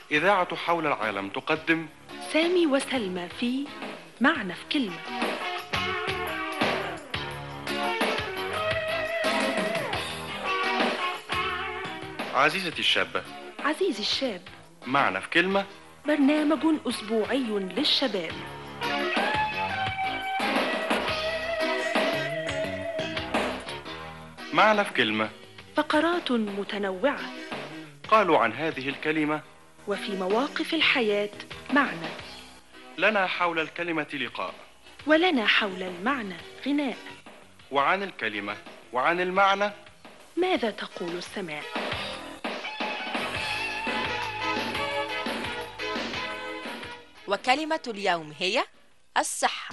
إذاعة حول العالم تقدم سامي وسلمى في معنى في كلمة. عزيزتي الشابة، عزيزي الشاب، معنى في كلمة، برنامج أسبوعي للشباب. معنى في كلمة، فقرات متنوعة، قالوا عن هذه الكلمة وفي مواقف الحياة معنى، لنا حول الكلمة لقاء، ولنا حول المعنى غناء، وعن الكلمة وعن المعنى ماذا تقول السماء؟ وكلمة اليوم هي الصحة.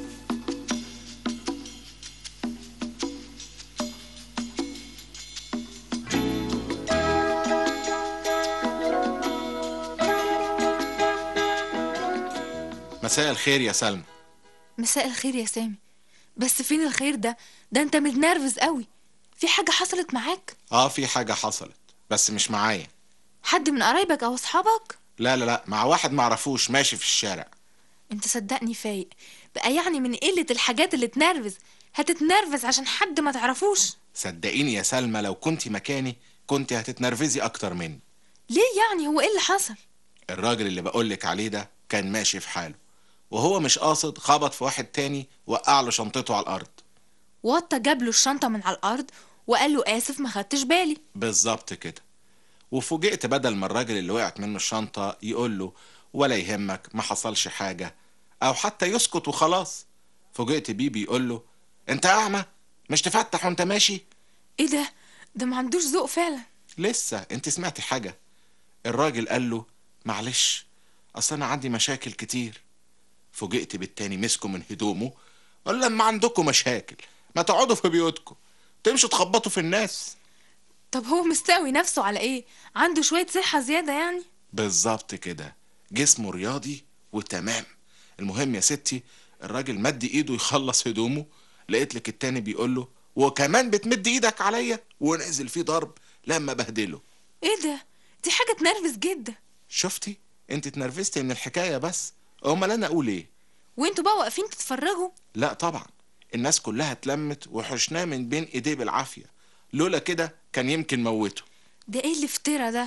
مساء الخير يا سلمى. مساء الخير يا سامي. بس فين الخير ده انت متنرفز قوي. في حاجة حصلت معاك؟ في حاجة حصلت، بس مش معايا. حد من قرايبك او اصحابك؟ لا، مع واحد معرفوش ماشي في الشارع. انت صدقني فايق بقى، يعني من قلة الحاجات اللي تنرفز هتتنرفز عشان حد ما تعرفوش؟ صدقيني يا سلمى، لو كنتي مكاني كنت هتتنرفزي اكتر مني. ليه يعني؟ هو ايه اللي حصل؟ الراجل اللي بقولك عليه ده كان ماشي في حاله، وهو مش قاصد خبط في واحد تاني وقع له شنطته على الارض. وطى جاب له الشنطة من على الارض وقال له اسف ما خدتش بالي. بالظبط كده. وفوجئت بدل ما الراجل اللي وقعت منه الشنطة يقول له ولا يهمك ما حصلش حاجة، او حتى يسكت وخلاص، فوجئت بيه بيقول له انت اعمى مش تفتح وانت ماشي؟ ايه ده ما عندوش ذوق فعلا. لسه انت سمعتي حاجة؟ الراجل قال له معلش اصل انا عندي مشاكل كتير. فوجئت بالتاني مسكه من هدومه قال لما عندكم مشاكل ما تقعدوا في بيوتكم تمشوا تخبطوا في الناس. طب هو مستقوي نفسه على ايه؟ عنده شوية صحة زيادة يعني؟ بالظبط كده، جسمه رياضي وتمام. المهم يا ستي، الراجل مد ايده يخلص هدومه، لقيت لك التاني بيقول له وكمان بتمد ايدك عليا، ونزل فيه ضرب لما بهدله. ايه ده؟ دي حاجة تنرفز جدا. شفتي؟ انت اتنرفزتي من الحكاية بس، امال انا اقول ايه؟ وانتوا بقى واقفين تتفرجوا؟ لا طبعا، الناس كلها اتلمت وحشناه من بين ايديه بالعافية، لولا كده كان يمكن موته. ده ايه الافتراء ده؟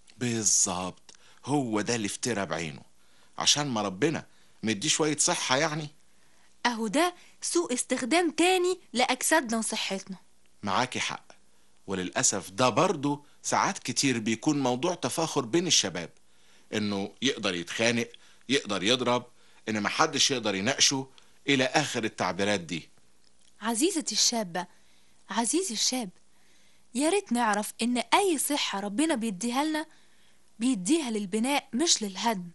بالظبط، هو ده الافتراء بعينه، عشان ما ربنا مديه شوية صحة يعني. اهو ده سوء استخدام تاني لأجسادنا وصحتنا. معاكي حق، وللأسف ده برضو ساعات كتير بيكون موضوع تفاخر بين الشباب، انه يقدر يتخانق، يقدر يضرب، ان محدش يقدر يناقشه، الى اخر التعبيرات دي. عزيزتي الشابة، عزيزي الشاب، يا ريت نعرف ان اي صحة ربنا بيديها لنا بيديها للبناء مش للهدم،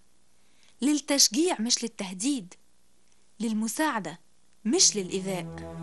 للتشجيع مش للتهديد، للمساعدة مش للإيذاء.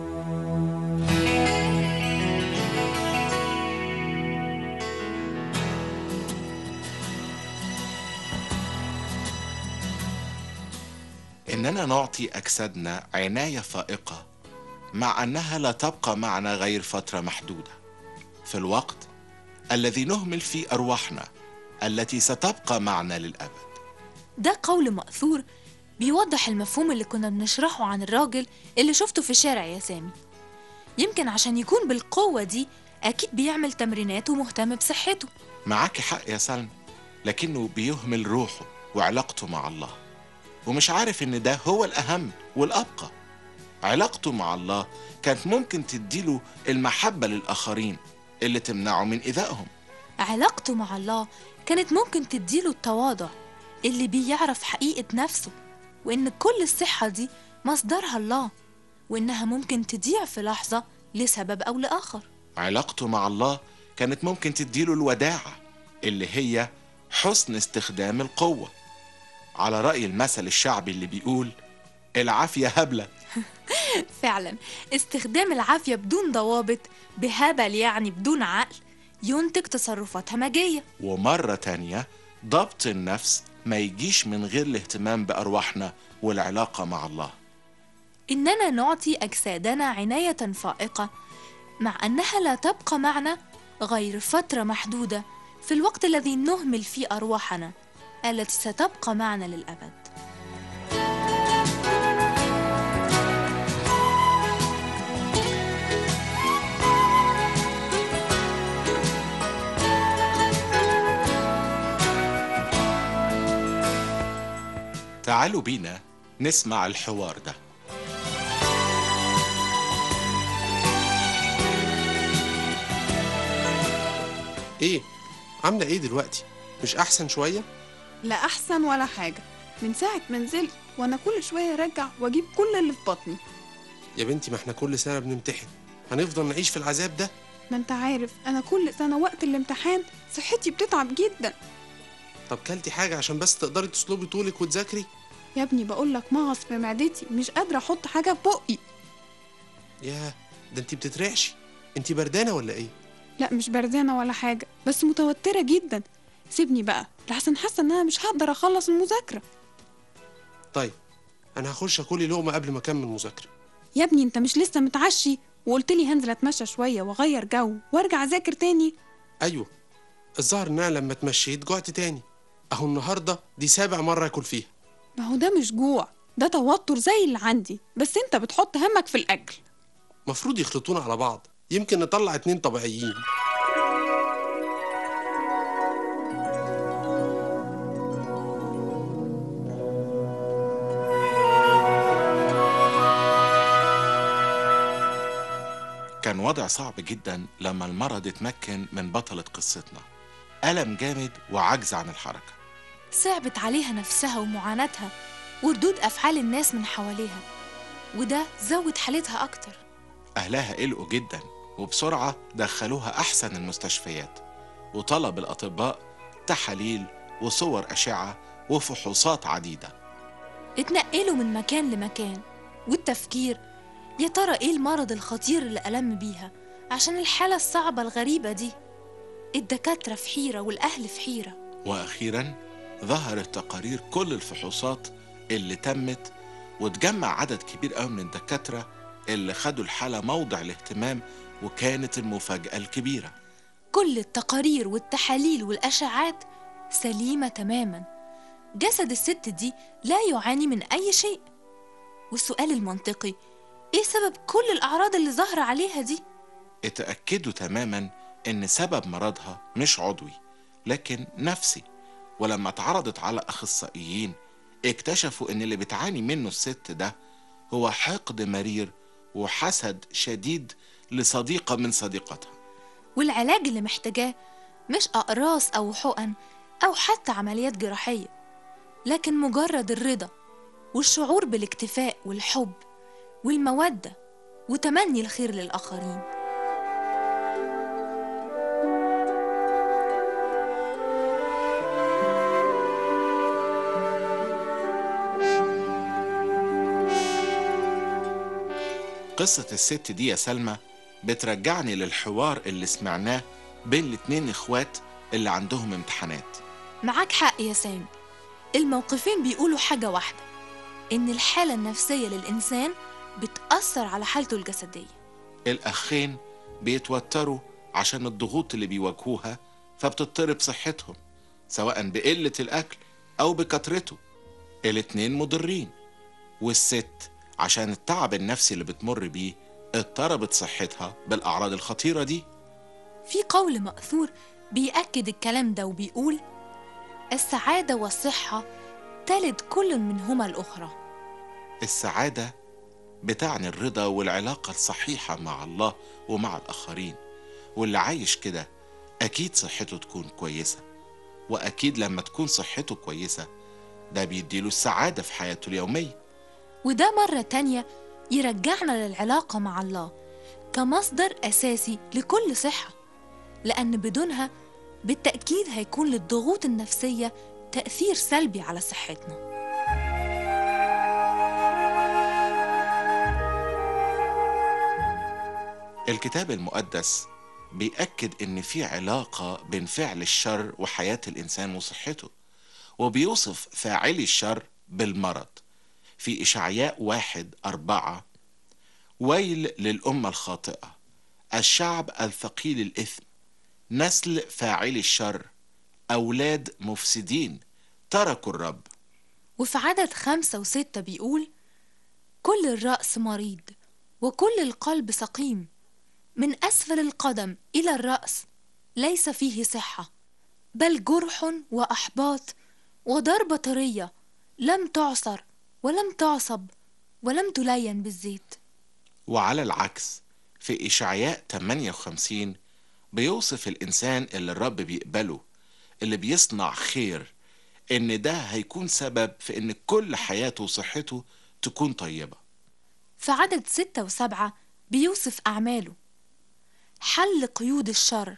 إننا نعطي أجسادنا عناية فائقة، مع أنها لا تبقى معنا غير فترة محدودة، في الوقت الذي نهمل فيه أرواحنا التي ستبقى معنا للأبد. ده قول مأثور بيوضح المفهوم اللي كنا بنشرحه عن الراجل اللي شفته في الشارع يا سامي. يمكن عشان يكون بالقوة دي أكيد بيعمل تمرينات ومهتم بصحته. معاك حق يا سلمى، لكنه بيهمل روحه وعلاقته مع الله، ومش عارف إن ده هو الأهم والأبقى. علاقته مع الله كانت ممكن تديله المحبة للآخرين اللي تمنعه من إيذائهم. علاقته مع الله كانت ممكن تديله التواضع اللي بيعرف حقيقة نفسه، وإن كل الصحة دي مصدرها الله، وإنها ممكن تضيع في لحظة لسبب أو لآخر. علاقته مع الله كانت ممكن تديله الوداعة اللي هي حسن استخدام القوة، على رأي المثل الشعبي اللي بيقول العافية هبلة. فعلا، استخدام العافية بدون ضوابط، بهبل يعني بدون عقل، ينتج تصرفات همجية. ومرة تانية، ضبط النفس ما يجيش من غير الاهتمام بأرواحنا والعلاقة مع الله. إننا نعطي أجسادنا عناية فائقة، مع أنها لا تبقى معنا غير فترة محدودة، في الوقت الذي نهمل فيه أرواحنا التي ستبقى معنا للأبد. تعالوا بينا نسمع الحوار ده. ايه عامله ايه دلوقتي؟ مش احسن شويه؟ لا أحسن ولا حاجة. من ساعة ما نزلت وأنا كل شوية أرجع وأجيب كل اللي في بطني. يا بنتي ما احنا كل سنه بنمتحن، هنفضل نعيش في العذاب ده؟ ما أنت عارف أنا كل سنة وقت الامتحان صحتي بتتعب جدا. طب كلتي حاجه عشان بس تقدري تصلبي طولك وتذاكري؟ يا ابني بقولك مغص في معدتي، مش قادرة أحط حاجة في بقي. ياه، ده انتي بتترعشي. انتي بردانه ولا ايه؟ لا مش بردانة ولا حاجة، بس متوترة جدا. سيبني بقى لحسن حاسة إن أنا مش هقدر أخلص المذاكرة. طيب انا هخش اكلي لقمه قبل ما اكمل مذاكره. يا ابني أنت مش لسه متعشي وقلت لي هنزل أتمشى شوية وأغير جو وأرجع أذاكر تاني؟ ايوه، الظاهر ان انا لما اتمشيت جوعت تاني. اهو النهارده دي 7 مرة اكل فيها. ما هو ده مش جوع، ده توتر زي اللي عندي، بس أنت بتحط همك في الأكل. مفروض يخلطونا على بعض، يمكن نطلع 2 طبيعيين. كان وضع صعب جدا لما المرض اتمكن من بطلة قصتنا. ألم جامد وعجز عن الحركة. صعبت عليها نفسها ومعاناتها وردود أفعال الناس من حواليها، وده زود حالتها أكتر. أهلها قلقوا جدا وبسرعة دخلوها أحسن المستشفيات، وطلب الأطباء تحاليل وصور أشعة وفحوصات عديدة. اتنقلوا من مكان لمكان، والتفكير يا ترى ايه المرض الخطير اللي ألم بيها عشان الحالة الصعبة الغريبة دي. الدكاترة في حيرة والأهل في حيرة. وأخيرا ظهرت تقارير كل الفحوصات اللي تمت، وتجمع عدد كبير قوي من الدكاترة اللي خدوا الحالة موضع الاهتمام، وكانت المفاجأة الكبيرة. كل التقارير والتحاليل والأشعات سليمة تماما. جسد الست دي لا يعاني من أي شيء. والسؤال المنطقي، ايه سبب كل الأعراض اللي ظاهرة عليها دي؟ اتأكدوا تماما ان سبب مرضها مش عضوي لكن نفسي. ولما اتعرضت على أخصائيين اكتشفوا ان اللي بتعاني منه الست ده هو حقد مرير وحسد شديد لصديقة من صديقتها. والعلاج اللي محتاجاه مش أقراص أو حقن أو حتى عمليات جراحية، لكن مجرد الرضا والشعور بالاكتفاء والحب والمودة وتمني الخير للآخرين. قصة الست دي يا سلمى بترجعني للحوار اللي سمعناه بين الاتنين اخوات اللي عندهم امتحانات. معاك حق يا سامي، الموقفين بيقولوا حاجة واحدة، إن الحالة النفسية للإنسان بتأثر على حالته الجسدية. الأخين بيتوتروا عشان الضغوط اللي بيواجهوها، فبتضطرب صحتهم سواء بقلة الأكل أو بكثرته. الاتنين مضرين. والست عشان التعب النفسي اللي بتمر بيه اضطربت صحتها بالأعراض الخطيرة دي. في قول مأثور بيأكد الكلام ده وبيقول: السعادة والصحة تلد كل منهما الأخرى. السعادة بتعني الرضا والعلاقة الصحيحة مع الله ومع الآخرين، واللي عايش كده أكيد صحته تكون كويسة، وأكيد لما تكون صحته كويسة ده بيديله السعادة في حياته اليومية. وده مرة تانية يرجعنا للعلاقة مع الله كمصدر أساسي لكل صحة، لأن بدونها بالتأكيد هيكون للضغوط النفسية تأثير سلبي على صحتنا. الكتاب المقدس بيأكد إن في علاقة بين فعل الشر وحياة الإنسان وصحته، وبيوصف فاعلي الشر بالمرض في إشعياء 1:4: ويل للأمة الخاطئة، الشعب الثقيل الإثم، نسل فاعلي الشر أولاد مفسدين تركوا الرب. وفي عدد 5 و6 بيقول: كل الرأس مريض وكل القلب سقيم، من أسفل القدم إلى الرأس ليس فيه صحة، بل جرح وأحباط وضربة طرية لم تعصر ولم تعصب ولم تلين بالزيت. وعلى العكس في إشعياء 58 بيوصف الإنسان اللي الرب بيقبله، اللي بيصنع خير، إن ده هيكون سبب في إن كل حياته وصحته تكون طيبة. في عدد 6 و7 بيوصف أعماله: حل قيود الشر،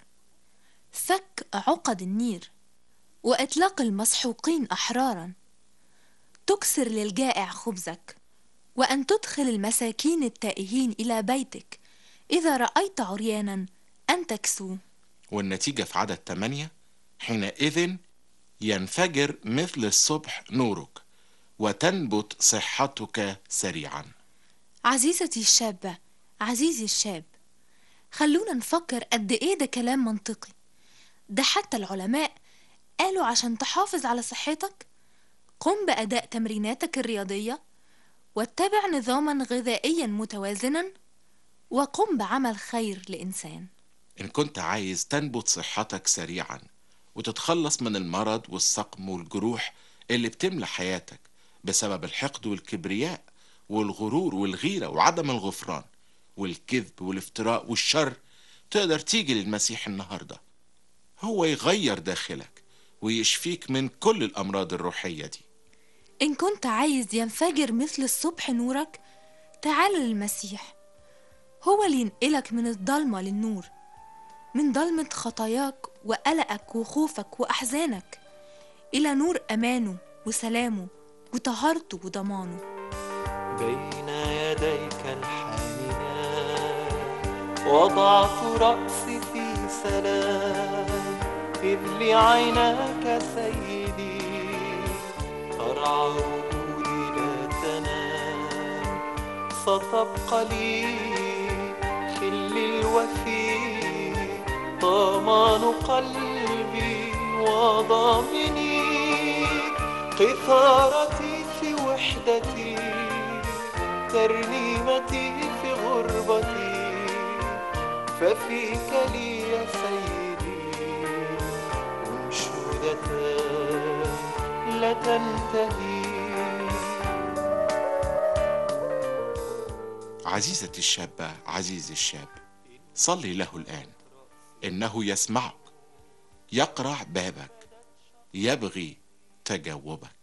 فك عقد النير، وإطلاق المسحوقين أحرارا، تكسر للجائع خبزك، وأن تدخل المساكين التائهين إلى بيتك، إذا رأيت عريانا أن تكسوه. والنتيجة في عدد 8: حينئذ ينفجر مثل الصبح نورك وتنبت صحتك سريعا. عزيزتي الشابة، عزيزي الشاب، خلونا نفكر قد إيه ده كلام منطقي. ده حتى العلماء قالوا عشان تحافظ على صحتك قم بأداء تمريناتك الرياضية، واتبع نظاما غذائيا متوازنا، وقم بعمل خير لإنسان. إن كنت عايز تنبت صحتك سريعا وتتخلص من المرض والسقم والجروح اللي بتملى حياتك بسبب الحقد والكبرياء والغرور والغيرة وعدم الغفران والكذب والافتراء والشر، تقدر تيجي للمسيح النهاردة. هو يغير داخلك ويشفيك من كل الأمراض الروحية دي. إن كنت عايز ينفجر مثل الصبح نورك، تعال للمسيح. هو اللي ينقلك من الضلمة للنور، من ضلمة خطاياك وقلقك وخوفك وأحزانك إلى نور أمانه وسلامه وطهارته وضمانه. بين يديك الحانيات وضعت رأسي في سلام، إذ لعيناك سيدي ترعى رجولي لا تنام، ستبقى لي خلي الوفي ضمان قلبي وضامني، قيثارتي في وحدتي ترنيمتي في غربتي، ففيك لي يا سيدي أنشودتان لا تنتهي. عزيزتي الشابة، عزيزي الشاب، صلي له الآن، إنه يسمعك، يقرع بابك، يبغي تجاوبك.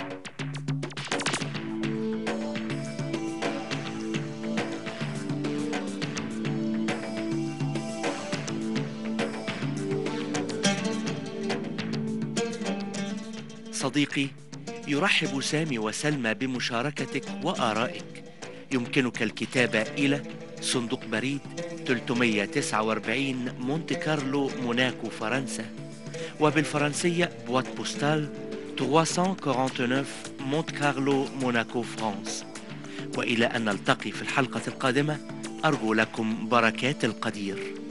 صديقي، يرحب سامي وسلمى بمشاركتك وآرائك. يمكنك الكتابة إلى صندوق بريد 349 مونت كارلو موناكو فرنسا، وبالفرنسية بوات بوستال 349 مونت كارلو موناكو فرانس. وإلى أن نلتقي في الحلقة القادمة، أرجو لكم بركات القدير.